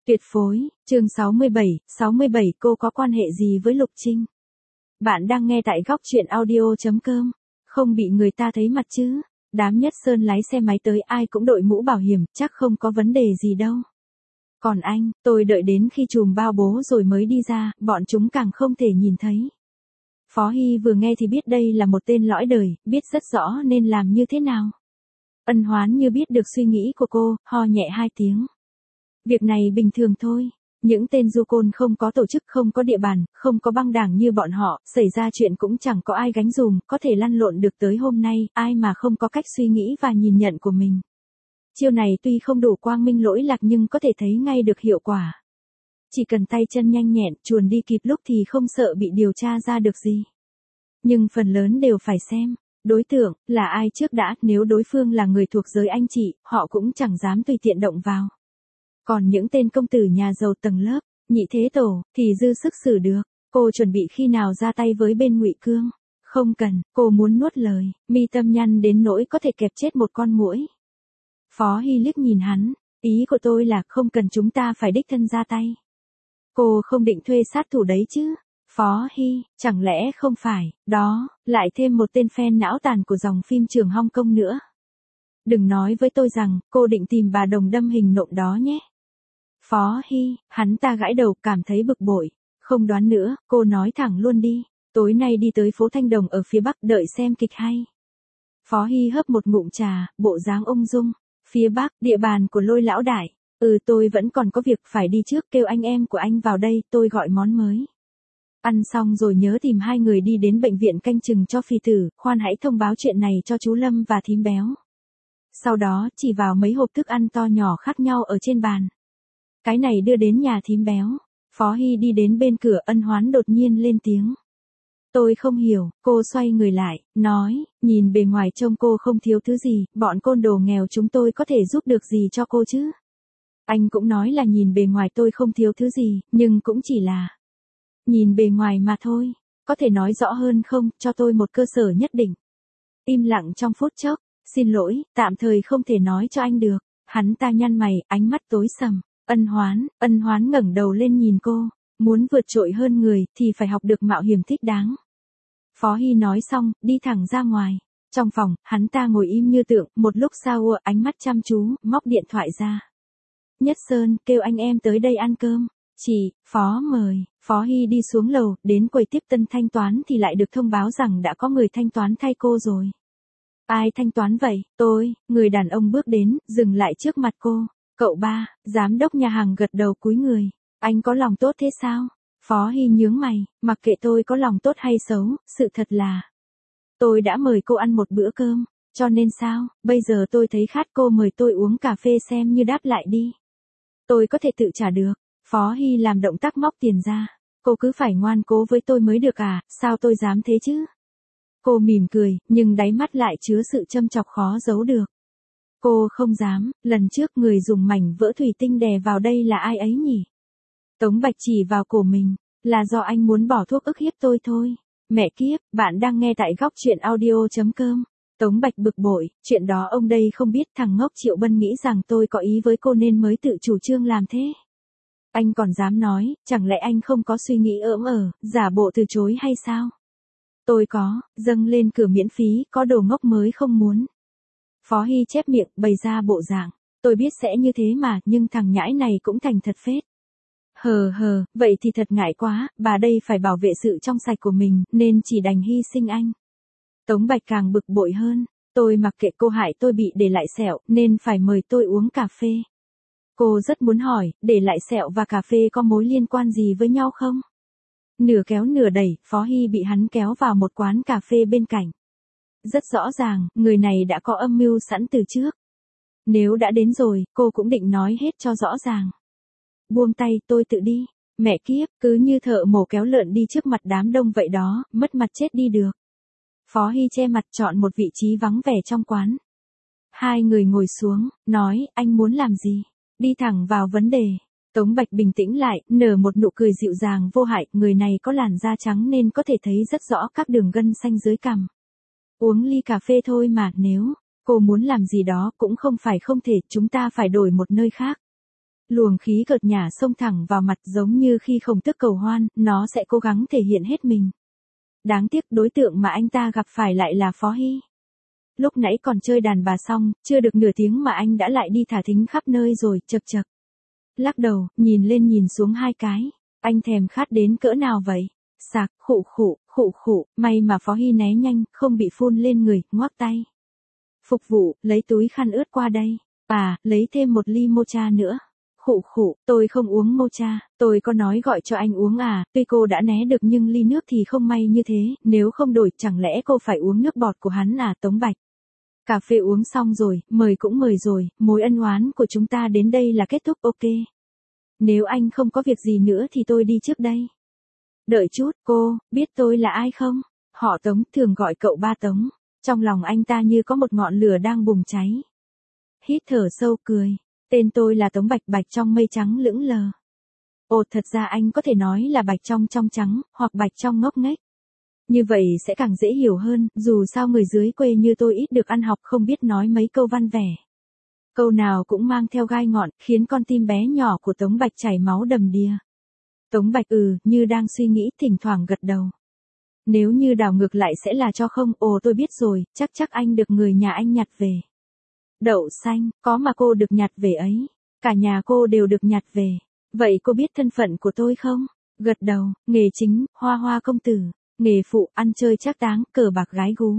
Tuyệt phối, chương 67 cô có quan hệ gì với Lục Trinh? Bạn đang nghe tại góc truyện audio.com, không bị người ta thấy mặt chứ? Đám Nhất Sơn lái xe máy tới ai cũng đội mũ bảo hiểm, chắc không có vấn đề gì đâu. Còn anh, tôi đợi đến khi chùm bao bố rồi mới đi ra, bọn chúng càng không thể nhìn thấy. Phó Hy vừa nghe thì biết đây là một tên lõi đời, biết rất rõ nên làm như thế nào. Ân Hoán như biết được suy nghĩ của cô, ho nhẹ 2 tiếng. Việc này bình thường thôi. Những tên du côn không có tổ chức, không có địa bàn, không có băng đảng như bọn họ, xảy ra chuyện cũng chẳng có ai gánh dùm, có thể lăn lộn được tới hôm nay, ai mà không có cách suy nghĩ và nhìn nhận của mình. Chiêu này tuy không đủ quang minh lỗi lạc nhưng có thể thấy ngay được hiệu quả. Chỉ cần tay chân nhanh nhẹn, chuồn đi kịp lúc thì không sợ bị điều tra ra được gì. Nhưng phần lớn đều phải xem đối tượng là ai trước đã, nếu đối phương là người thuộc giới anh chị, họ cũng chẳng dám tùy tiện động vào. Còn những tên công tử nhà giàu tầng lớp, nhị thế tổ, thì dư sức xử được. Cô chuẩn bị khi nào ra tay với bên Ngụy Cương? Không cần, cô muốn nuốt lời, mi tâm nhăn đến nỗi có thể kẹp chết một con muỗi. Phó Hy liếc nhìn hắn, ý của tôi là không cần chúng ta phải đích thân ra tay. Cô không định thuê sát thủ đấy chứ? Phó Hy, chẳng lẽ không phải, đó, lại thêm một tên fan não tàn của dòng phim trường Hong Kong nữa. Đừng nói với tôi rằng, cô định tìm bà đồng đâm hình nộm đó nhé. Phó Hy, hắn ta gãi đầu cảm thấy bực bội. Không đoán nữa, cô nói thẳng luôn đi. Tối nay đi tới phố Thanh Đồng ở phía Bắc đợi xem kịch hay. Phó Hy hớp một ngụm trà, bộ dáng ung dung. Phía Bắc, địa bàn của Lôi lão đại. Tôi vẫn còn có việc phải đi trước, kêu anh em của anh vào đây, tôi gọi món mới. Ăn xong rồi nhớ tìm 2 người đi đến bệnh viện canh chừng cho Phi tử, khoan hãy thông báo chuyện này cho chú Lâm và thím Béo. Sau đó, chỉ vào mấy hộp thức ăn to nhỏ khác nhau ở trên bàn. Cái này đưa đến nhà thím Béo. Phó Hy đi đến bên cửa, Ân Hoán đột nhiên lên tiếng. Tôi không hiểu, cô xoay người lại, nói, nhìn bề ngoài trông cô không thiếu thứ gì, bọn côn đồ nghèo chúng tôi có thể giúp được gì cho cô chứ? Anh cũng nói là nhìn bề ngoài tôi không thiếu thứ gì, nhưng cũng chỉ là nhìn bề ngoài mà thôi. Có thể nói rõ hơn không, cho tôi một cơ sở nhất định. Im lặng trong phút chốc, xin lỗi, tạm thời không thể nói cho anh được. Hắn ta nhăn mày, ánh mắt tối sầm. Ân Hoán ngẩng đầu lên nhìn cô, muốn vượt trội hơn người thì phải học được mạo hiểm thích đáng. Phó Hy nói xong, đi thẳng ra ngoài. Trong phòng, hắn ta ngồi im như tượng, một lúc sau ánh mắt chăm chú, móc điện thoại ra. Nhất Sơn, kêu anh em tới đây ăn cơm. Chị, Phó mời. Phó Hy đi xuống lầu, đến quầy tiếp tân thanh toán thì lại được thông báo rằng đã có người thanh toán thay cô rồi. Ai thanh toán vậy? Tôi, người đàn ông bước đến, dừng lại trước mặt cô. Cậu ba, giám đốc nhà hàng gật đầu cúi người. Anh có lòng tốt thế sao? Phó Hy nhướng mày, mặc kệ tôi có lòng tốt hay xấu, sự thật là tôi đã mời cô ăn một bữa cơm, cho nên sao, bây giờ tôi thấy khát cô mời tôi uống cà phê xem như đáp lại đi. Tôi có thể tự trả được. Phó Hy làm động tác móc tiền ra. Cô cứ phải ngoan cố với tôi mới được à, sao tôi dám thế chứ? Cô mỉm cười, nhưng đáy mắt lại chứa sự châm chọc khó giấu được. Cô không dám, lần trước người dùng mảnh vỡ thủy tinh đè vào đây là ai ấy nhỉ? Tống Bạch chỉ vào cổ mình, là do anh muốn bỏ thuốc ức hiếp tôi thôi. Mẹ kiếp, bạn đang nghe tại góc truyện audio.com. Tống Bạch bực bội, chuyện đó ông đây không biết, thằng ngốc Triệu Bân nghĩ rằng tôi có ý với cô nên mới tự chủ trương làm thế. Anh còn dám nói, chẳng lẽ anh không có suy nghĩ giả bộ từ chối hay sao? Tôi có, dâng lên cửa miễn phí, có đồ ngốc mới không muốn. Phó Hy chép miệng, bày ra bộ dạng. Tôi biết sẽ như thế mà, nhưng thằng nhãi này cũng thành thật phết. Vậy thì thật ngại quá, bà đây phải bảo vệ sự trong sạch của mình, nên chỉ đành hy sinh anh. Tống Bạch càng bực bội hơn. Tôi mặc kệ cô hại tôi bị để lại sẹo, nên phải mời tôi uống cà phê. Cô rất muốn hỏi, để lại sẹo và cà phê có mối liên quan gì với nhau không? Nửa kéo nửa đẩy, Phó Hy bị hắn kéo vào một quán cà phê bên cạnh. Rất rõ ràng, người này đã có âm mưu sẵn từ trước. Nếu đã đến rồi, cô cũng định nói hết cho rõ ràng. Buông tay, tôi tự đi. Mẹ kiếp, cứ như thợ mổ kéo lợn đi trước mặt đám đông vậy đó, mất mặt chết đi được. Phó Hy che mặt chọn một vị trí vắng vẻ trong quán. 2 người ngồi xuống, nói, anh muốn làm gì? Đi thẳng vào vấn đề. Tống Bạch bình tĩnh lại, nở một nụ cười dịu dàng vô hại, người này có làn da trắng nên có thể thấy rất rõ các đường gân xanh dưới cằm. Uống ly cà phê thôi mà, nếu cô muốn làm gì đó cũng không phải không thể, chúng ta phải đổi một nơi khác. Luồng khí cợt nhả xông thẳng vào mặt giống như khi Khổng Tước cầu hoan, nó sẽ cố gắng thể hiện hết mình. Đáng tiếc đối tượng mà anh ta gặp phải lại là Phó Hy. Lúc nãy còn chơi đàn bà xong, chưa được nửa tiếng mà anh đã lại đi thả thính khắp nơi rồi, chật chật. Lắc đầu, nhìn lên nhìn xuống hai cái. Anh thèm khát đến cỡ nào vậy? Sạc, khụ khụ, may mà Phó Hy né nhanh, không bị phun lên người, ngoắc tay. Phục vụ, lấy túi khăn ướt qua đây. Lấy thêm một ly mocha nữa. Khụ, tôi không uống mocha, tôi có nói gọi cho anh uống à, tuy cô đã né được nhưng ly nước thì không may như thế, nếu không đổi chẳng lẽ cô phải uống nước bọt của hắn à, Tống Bạch. Cà phê uống xong rồi, mời cũng mời rồi, mối ân oán của chúng ta đến đây là kết thúc, ok. Nếu anh không có việc gì nữa thì tôi đi trước đây. Đợi chút, cô, biết tôi là ai không? Họ Tống, thường gọi cậu ba Tống. Trong lòng anh ta như có một ngọn lửa đang bùng cháy. Hít thở sâu cười. Tên tôi là Tống Bạch, Bạch trong mây trắng lững lờ. Ồ, thật ra anh có thể nói là Bạch trong trắng, hoặc Bạch trong ngốc nghếch. Như vậy sẽ càng dễ hiểu hơn, dù sao người dưới quê như tôi ít được ăn học không biết nói mấy câu văn vẻ. Câu nào cũng mang theo gai ngọn, khiến con tim bé nhỏ của Tống Bạch chảy máu đầm đìa. Tống Bạch như đang suy nghĩ, thỉnh thoảng gật đầu. Nếu như đảo ngược lại sẽ là cho không, ồ tôi biết rồi, chắc anh được người nhà anh nhặt về. Đậu xanh, có mà cô được nhặt về ấy. Cả nhà cô đều được nhặt về. Vậy cô biết thân phận của tôi không? Gật đầu, nghề chính, hoa công tử. Nghề phụ, ăn chơi trác táng, cờ bạc gái gú.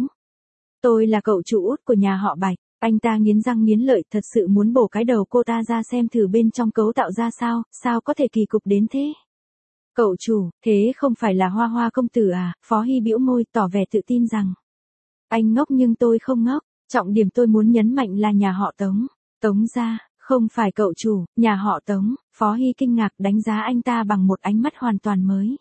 Tôi là cậu chủ út của nhà họ Bạch. Anh ta nghiến răng nghiến lợi, thật sự muốn bổ cái đầu cô ta ra xem thử bên trong cấu tạo ra sao có thể kỳ cục đến thế. Cậu chủ, thế không phải là hoa công tử à? Phó Hy bĩu môi, tỏ vẻ tự tin rằng. Anh ngốc nhưng tôi không ngốc. Trọng điểm tôi muốn nhấn mạnh là nhà họ Tống. Tống gia, không phải cậu chủ, nhà họ Tống. Phó Hy kinh ngạc đánh giá anh ta bằng một ánh mắt hoàn toàn mới.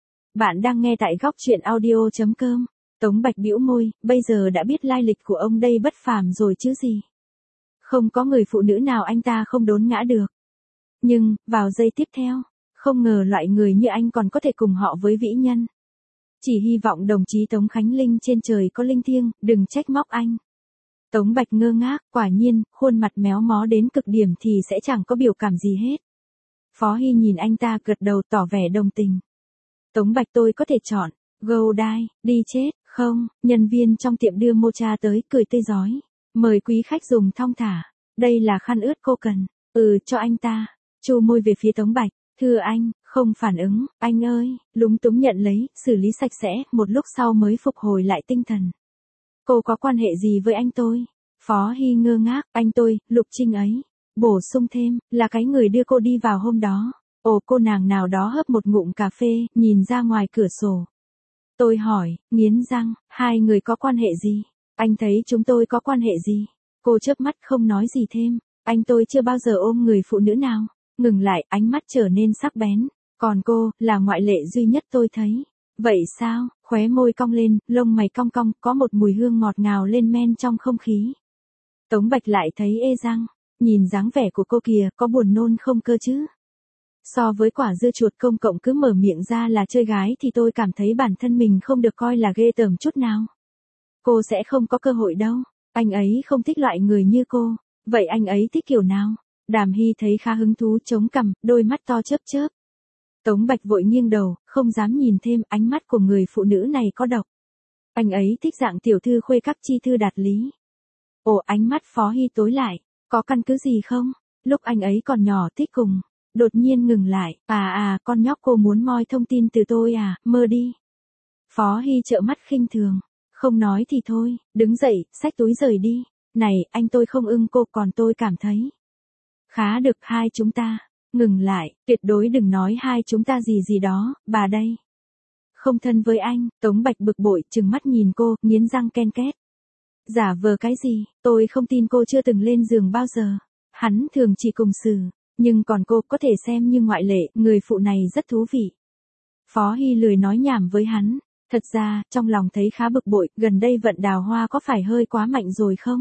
Bạn đang nghe tại góc truyện audio.com. Tống Bạch bĩu môi, bây giờ đã biết lai lịch của ông đây bất phàm rồi chứ gì. Không có người phụ nữ nào anh ta không đốn ngã được. Nhưng, vào giây tiếp theo, không ngờ loại người như anh còn có thể cùng họ với vĩ nhân. Chỉ hy vọng đồng chí Tống Khánh Linh trên trời có linh thiêng, đừng trách móc anh. Tống Bạch ngơ ngác, quả nhiên, khuôn mặt méo mó đến cực điểm thì sẽ chẳng có biểu cảm gì hết. Phó Hy nhìn anh ta gật đầu tỏ vẻ đồng tình. Tống Bạch tôi có thể chọn, go die, đi chết, không, nhân viên trong tiệm đưa mocha tới, cười tươi rói. Mời quý khách dùng thong thả, đây là khăn ướt cô cần, cho anh ta, chu môi về phía Tống Bạch, thưa anh, không phản ứng, anh ơi, lúng túng nhận lấy, xử lý sạch sẽ, một lúc sau mới phục hồi lại tinh thần. Cô có quan hệ gì với anh tôi? Phó Hy ngơ ngác, anh tôi, Lục Trinh ấy. Bổ sung thêm, là cái người đưa cô đi vào hôm đó. Ồ, cô nàng nào đó hớp một ngụm cà phê, nhìn ra ngoài cửa sổ. Tôi hỏi, nghiến răng, hai người có quan hệ gì? Anh thấy chúng tôi có quan hệ gì? Cô chớp mắt không nói gì thêm. Anh tôi chưa bao giờ ôm người phụ nữ nào. Ngừng lại, ánh mắt trở nên sắc bén. Còn cô, là ngoại lệ duy nhất tôi thấy. Vậy sao? Khóe môi cong lên, lông mày cong cong, có một mùi hương ngọt ngào lên men trong không khí. Tống Bạch lại thấy ê răng. Nhìn dáng vẻ của cô kìa, có buồn nôn không cơ chứ? So với quả dưa chuột công cộng cứ mở miệng ra là chơi gái thì tôi cảm thấy bản thân mình không được coi là ghê tởm chút nào. Cô sẽ không có cơ hội đâu. Anh ấy không thích loại người như cô. Vậy anh ấy thích kiểu nào? Đàm Hy thấy khá hứng thú chống cằm, đôi mắt to chớp chớp. Tống Bạch vội nghiêng đầu, không dám nhìn thêm, ánh mắt của người phụ nữ này có độc. Anh ấy thích dạng tiểu thư khuê các chi thư đạt lý. Ồ, ánh mắt Phó Hy tối lại, có căn cứ gì không? Lúc anh ấy còn nhỏ thích cùng. Đột nhiên ngừng lại, con nhóc cô muốn moi thông tin từ tôi à, mơ đi. Phó Hy trợn mắt khinh thường. Không nói thì thôi, đứng dậy, xách túi rời đi. Này, anh tôi không ưng cô, còn tôi cảm thấy. Khá được hai chúng ta. Ngừng lại, tuyệt đối đừng nói hai chúng ta gì đó, bà đây. Không thân với anh, Tống Bạch bực bội, trừng mắt nhìn cô, nghiến răng ken két. Giả vờ cái gì, tôi không tin cô chưa từng lên giường bao giờ. Hắn thường chỉ cùng xử, nhưng còn cô có thể xem như ngoại lệ, người phụ này rất thú vị. Phó Hy lười nói nhảm với hắn. Thật ra, trong lòng thấy khá bực bội, gần đây vận đào hoa có phải hơi quá mạnh rồi không?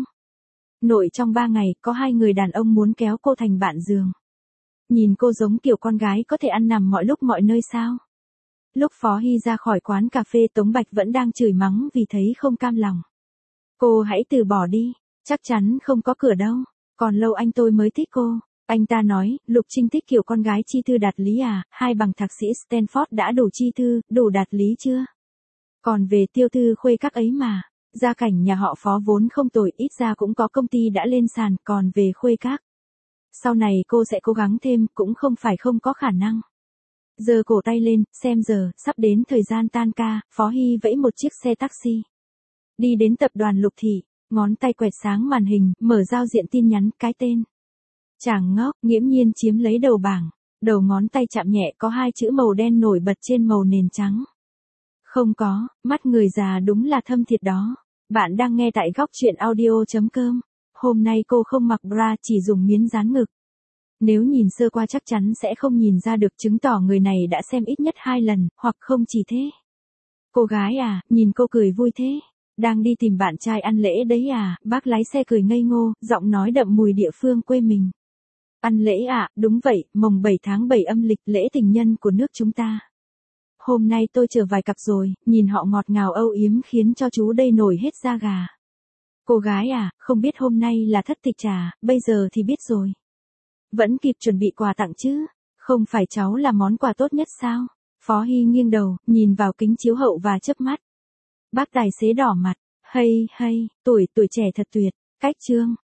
Nội trong 3 ngày, có 2 người đàn ông muốn kéo cô thành bạn giường. Nhìn cô giống kiểu con gái có thể ăn nằm mọi lúc mọi nơi sao? Lúc Phó Hy ra khỏi quán cà phê, Tống Bạch vẫn đang chửi mắng vì thấy không cam lòng. Cô hãy từ bỏ đi, chắc chắn không có cửa đâu, còn lâu anh tôi mới thích cô. Anh ta nói, Lục Trinh thích kiểu con gái chi thư đạt lý à, 2 bằng thạc sĩ Stanford đã đủ chi thư, đủ đạt lý chưa? Còn về Tiêu Thư Khuê các ấy mà, gia cảnh nhà họ Phó vốn không tồi, ít ra cũng có công ty đã lên sàn, còn về Khuê các. Sau này cô sẽ cố gắng thêm, cũng không phải không có khả năng. Giơ cổ tay lên, xem giờ, sắp đến thời gian tan ca, Phó Hy vẫy một chiếc xe taxi. Đi đến tập đoàn Lục Thị, ngón tay quẹt sáng màn hình, mở giao diện tin nhắn, cái tên. Chàng ngốc, nghiễm nhiên chiếm lấy đầu bảng. Đầu ngón tay chạm nhẹ có 2 chữ màu đen nổi bật trên màu nền trắng. Không có, mắt người già đúng là thâm thiệt đó. Bạn đang nghe tại góc truyện audio.com. Hôm nay cô không mặc bra, chỉ dùng miếng dán ngực. Nếu nhìn sơ qua chắc chắn sẽ không nhìn ra được, chứng tỏ người này đã xem ít nhất 2 lần, hoặc không chỉ thế. Cô gái à, nhìn cô cười vui thế. Đang đi tìm bạn trai ăn lễ đấy à, bác lái xe cười ngây ngô, giọng nói đậm mùi địa phương quê mình. Ăn lễ à, đúng vậy, mồng 7 tháng 7 âm lịch, lễ tình nhân của nước chúng ta. Hôm nay tôi chờ vài cặp rồi, nhìn họ ngọt ngào âu yếm khiến cho chú đây nổi hết da gà. Cô gái à, không biết hôm nay là thất tịch trà, bây giờ thì biết rồi. Vẫn kịp chuẩn bị quà tặng chứ, không phải cháu là món quà tốt nhất sao? Phó Hy nghiêng đầu, nhìn vào kính chiếu hậu và chớp mắt. Bác tài xế đỏ mặt, hay, tuổi trẻ thật tuyệt, cách trương.